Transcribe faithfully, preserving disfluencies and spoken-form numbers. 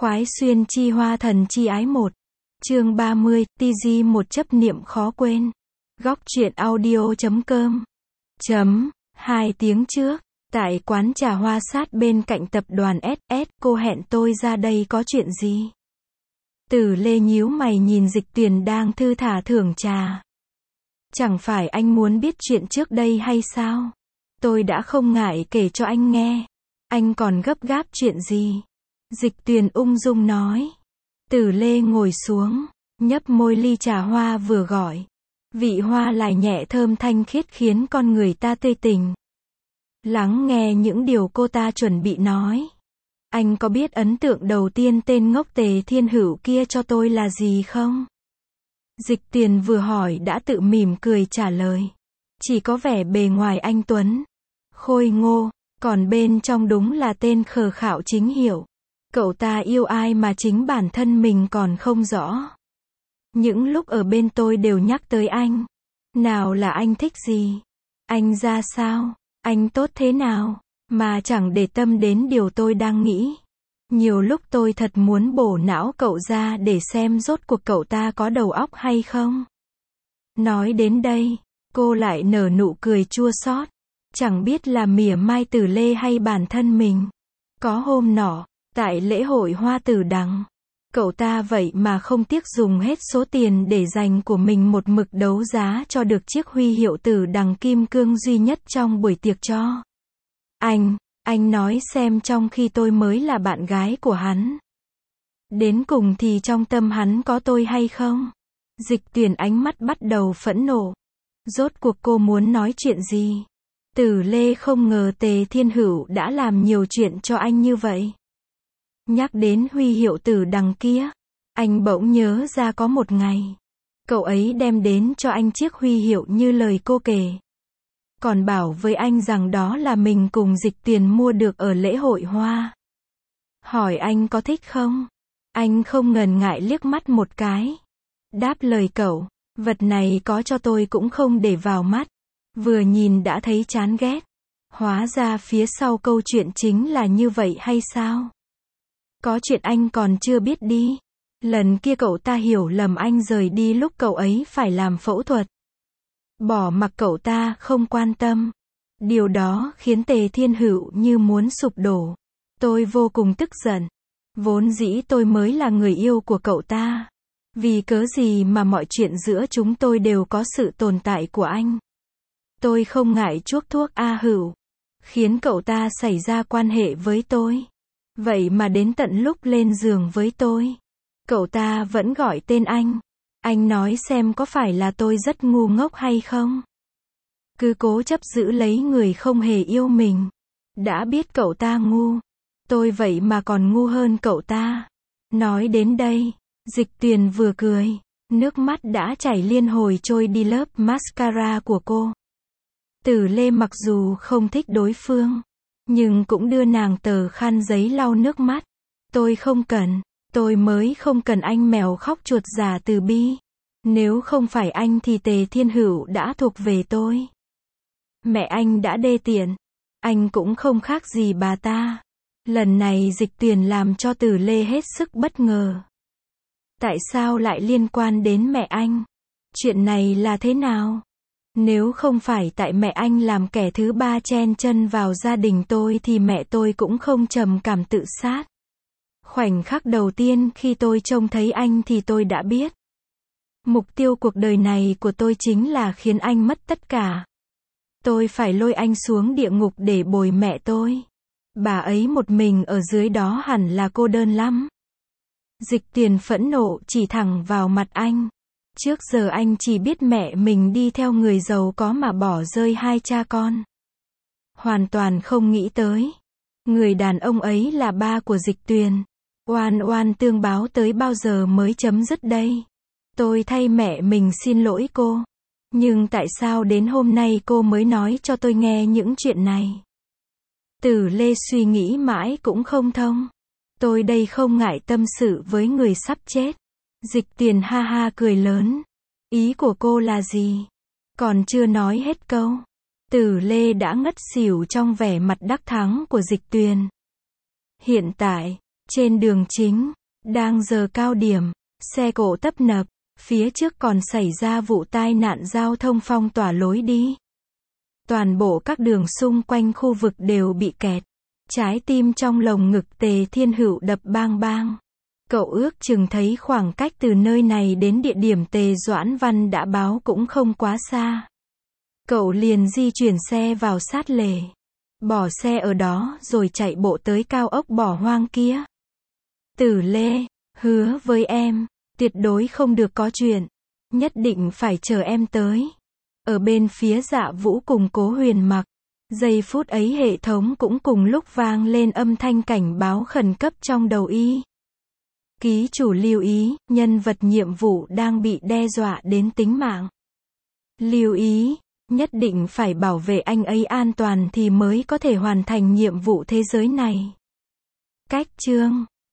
Khoái xuyên chi hoa thần chi ái một. Chương ba mươi, ti gi một chấp niệm khó quên. Góc truyện audio chấm com. Chấm, hai tiếng trước, tại quán trà hoa sát bên cạnh tập đoàn ét ét, cô hẹn tôi ra đây có chuyện gì? Tử Lê nhíu mày nhìn Dịch Tuyền đang thư thả thưởng trà. Chẳng phải anh muốn biết chuyện trước đây hay sao? Tôi đã không ngại kể cho anh nghe. Anh còn gấp gáp chuyện gì? Dịch Tuyền ung dung nói. Tử Lê ngồi xuống, nhấp môi ly trà hoa vừa gọi. Vị hoa lại nhẹ thơm thanh khiết khiến con người ta tươi tỉnh. Lắng nghe những điều cô ta chuẩn bị nói. Anh có biết ấn tượng đầu tiên tên ngốc Tề Thiên Hữu kia cho tôi là gì không? Dịch Tuyền vừa hỏi đã tự mỉm cười trả lời. Chỉ có vẻ bề ngoài anh tuấn, khôi ngô, còn bên trong đúng là tên khờ khạo chính hiệu. Cậu ta yêu ai mà chính bản thân mình còn không rõ. Những lúc ở bên tôi đều nhắc tới anh. Nào là anh thích gì? Anh ra sao? Anh tốt thế nào? Mà chẳng để tâm đến điều tôi đang nghĩ. Nhiều lúc tôi thật muốn bổ não cậu ra để xem rốt cuộc cậu ta có đầu óc hay không. Nói đến đây, cô lại nở nụ cười chua xót. Chẳng biết là mỉa mai Tử Lê hay bản thân mình. Có hôm nọ, tại lễ hội hoa tử đằng, cậu ta vậy mà không tiếc dùng hết số tiền để dành của mình một mực đấu giá cho được chiếc huy hiệu tử đằng kim cương duy nhất trong buổi tiệc cho anh. Anh nói xem trong khi tôi mới là bạn gái của hắn, đến cùng thì trong tâm hắn có tôi hay không? Dịch Tuyền ánh mắt bắt đầu phẫn nộ. Rốt cuộc cô muốn nói chuyện gì? Tử Lê không ngờ Tề Thiên Hữu đã làm nhiều chuyện cho anh như vậy. Nhắc đến huy hiệu tử đằng kia, anh bỗng nhớ ra có một ngày, cậu ấy đem đến cho anh chiếc huy hiệu như lời cô kể. Còn bảo với anh rằng đó là mình cùng Dịch Tuyền mua được ở lễ hội hoa. Hỏi anh có thích không? Anh không ngần ngại liếc mắt một cái. Đáp lời cậu, vật này có cho tôi cũng không để vào mắt. Vừa nhìn đã thấy chán ghét. Hóa ra phía sau câu chuyện chính là như vậy hay sao? Có chuyện anh còn chưa biết đi. Lần kia cậu ta hiểu lầm anh rời đi lúc cậu ấy phải làm phẫu thuật. Bỏ mặc cậu ta không quan tâm. Điều đó khiến Tề Thiên Hữu như muốn sụp đổ. Tôi vô cùng tức giận. Vốn dĩ tôi mới là người yêu của cậu ta. Vì cớ gì mà mọi chuyện giữa chúng tôi đều có sự tồn tại của anh. Tôi không ngại chuốc thuốc A Hữu, khiến cậu ta xảy ra quan hệ với tôi. Vậy mà đến tận lúc lên giường với tôi, cậu ta vẫn gọi tên anh. Anh nói xem có phải là tôi rất ngu ngốc hay không? Cứ cố chấp giữ lấy người không hề yêu mình. Đã biết cậu ta ngu, tôi vậy mà còn ngu hơn cậu ta. Nói đến đây, Dịch Tuyền vừa cười, nước mắt đã chảy liên hồi trôi đi lớp mascara của cô. Tử Lê mặc dù không thích đối phương, nhưng cũng đưa nàng tờ khăn giấy lau nước mắt. Tôi không cần, tôi mới không cần anh mèo khóc chuột giả từ bi. Nếu không phải anh thì Tề Thiên Hữu đã thuộc về tôi. Mẹ anh đã đê tiện, anh cũng không khác gì bà ta. Lần này Dịch Tuyền làm cho Tử Lê hết sức bất ngờ. Tại sao lại liên quan đến mẹ anh? Chuyện này là thế nào? Nếu không phải tại mẹ anh làm kẻ thứ ba chen chân vào gia đình tôi thì mẹ tôi cũng không trầm cảm tự sát. Khoảnh khắc đầu tiên khi tôi trông thấy anh thì tôi đã biết. Mục tiêu cuộc đời này của tôi chính là khiến anh mất tất cả. Tôi phải lôi anh xuống địa ngục để bồi mẹ tôi. Bà ấy một mình ở dưới đó hẳn là cô đơn lắm. Dịch Tuyền phẫn nộ chỉ thẳng vào mặt anh. Trước giờ anh chỉ biết mẹ mình đi theo người giàu có mà bỏ rơi hai cha con. Hoàn toàn không nghĩ tới. Người đàn ông ấy là ba của Dịch Tuyền. Oan oan tương báo tới bao giờ mới chấm dứt đây? Tôi thay mẹ mình xin lỗi cô. Nhưng tại sao đến hôm nay cô mới nói cho tôi nghe những chuyện này? Tử Lê suy nghĩ mãi cũng không thông. Tôi đây không ngại tâm sự với người sắp chết. Dịch Tuyền ha ha cười lớn. Ý của cô là gì? Còn chưa nói hết câu, Tử Lê đã ngất xỉu trong vẻ mặt đắc thắng của Dịch Tuyền. Hiện tại, Trên đường chính, đang giờ cao điểm, xe cộ tấp nập, phía trước còn xảy ra vụ tai nạn giao thông phong tỏa lối đi. Toàn bộ các đường xung quanh khu vực đều bị kẹt. Trái tim trong lồng ngực Tề Thiên Hữu đập bang bang. Cậu ước chừng thấy khoảng cách từ nơi này đến địa điểm Tề Doãn Văn đã báo cũng không quá xa. Cậu liền di chuyển xe vào sát lề. Bỏ xe ở đó rồi chạy bộ tới cao ốc bỏ hoang kia. Tử Lê, hứa với em, tuyệt đối không được có chuyện. Nhất định phải chờ em tới. Ở bên phía Dạ Vũ cùng Cố Huyền Mặc. Giây phút ấy hệ thống cũng cùng lúc vang lên âm thanh cảnh báo khẩn cấp trong đầu y. Ký chủ lưu ý, nhân vật nhiệm vụ đang bị đe dọa đến tính mạng. Lưu ý, nhất định phải bảo vệ anh ấy an toàn thì mới có thể hoàn thành nhiệm vụ thế giới này. Cách chương